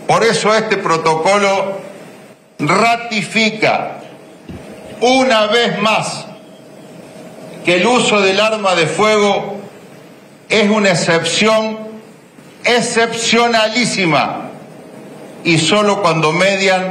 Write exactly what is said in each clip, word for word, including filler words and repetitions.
Por eso este protocolo ratifica una vez más que el uso del arma de fuego es una excepción excepcionalísima y solo cuando median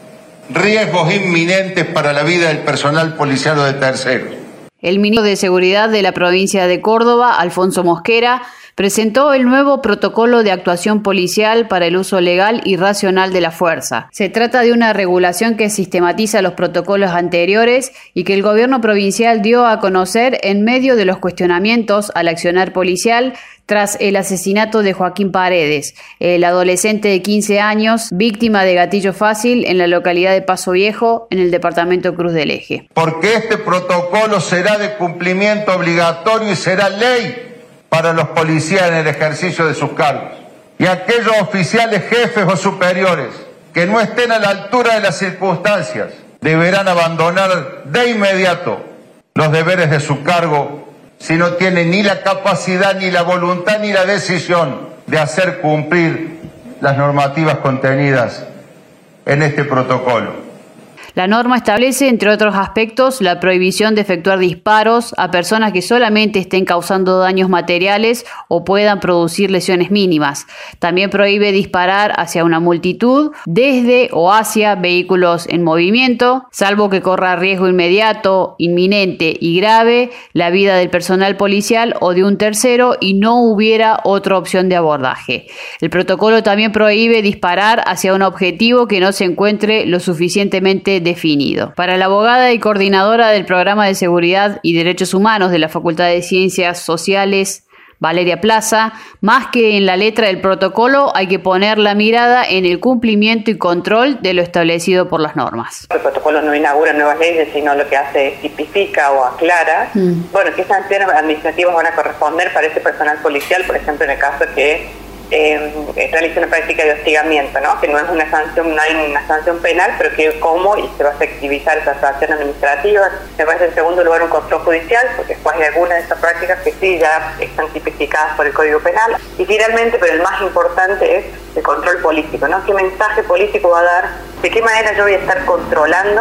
riesgos inminentes para la vida del personal policial o de terceros. El ministro de Seguridad de la provincia de Córdoba, Alfonso Mosquera, presentó el nuevo protocolo de actuación policial para el uso legal y racional de la fuerza. Se trata de una regulación que sistematiza los protocolos anteriores y que el gobierno provincial dio a conocer en medio de los cuestionamientos al accionar policial tras el asesinato de Joaquín Paredes, el adolescente de quince años, víctima de gatillo fácil en la localidad de Paso Viejo, en el departamento Cruz del Eje. Porque este protocolo será de cumplimiento obligatorio y será ley para los policías en el ejercicio de sus cargos. Y aquellos oficiales, jefes o superiores que no estén a la altura de las circunstancias deberán abandonar de inmediato los deberes de su cargo si no tienen ni la capacidad, ni la voluntad, ni la decisión de hacer cumplir las normativas contenidas en este protocolo. La norma establece, entre otros aspectos, la prohibición de efectuar disparos a personas que solamente estén causando daños materiales o puedan producir lesiones mínimas. También prohíbe disparar hacia una multitud, desde o hacia vehículos en movimiento, salvo que corra riesgo inmediato, inminente y grave la vida del personal policial o de un tercero y no hubiera otra opción de abordaje. El protocolo también prohíbe disparar hacia un objetivo que no se encuentre lo suficientemente definido. Para la abogada y coordinadora del Programa de Seguridad y Derechos Humanos de la Facultad de Ciencias Sociales, Valeria Plaza, más que en la letra del protocolo hay que poner la mirada en el cumplimiento y control de lo establecido por las normas. El protocolo no inaugura nuevas leyes, sino lo que hace es tipifica o aclara, mm. bueno, qué sanciones administrativas van a corresponder para ese personal policial, por ejemplo, en el caso que Eh, realiza una práctica de hostigamiento, ¿no? Que no es una sanción, no hay una sanción penal, pero que cómo y se va a efectivizar esa sanción administrativa. Me parece en segundo lugar un control judicial, porque después hay algunas de estas prácticas que sí ya están tipificadas por el Código Penal. Y finalmente, pero el más importante es el control político, ¿no? ¿Qué mensaje político va a dar? ¿De qué manera yo voy a estar controlando?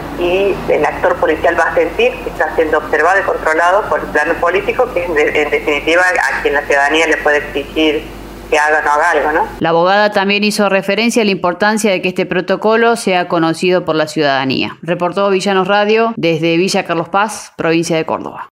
Y el actor policial va a sentir que está siendo observado y controlado por el plano político, que es de, en definitiva a quien la ciudadanía le puede exigir que haga o no haga algo, ¿no? La abogada también hizo referencia a la importancia de que este protocolo sea conocido por la ciudadanía. Reportó Villanos Radio desde Villa Carlos Paz, provincia de Córdoba.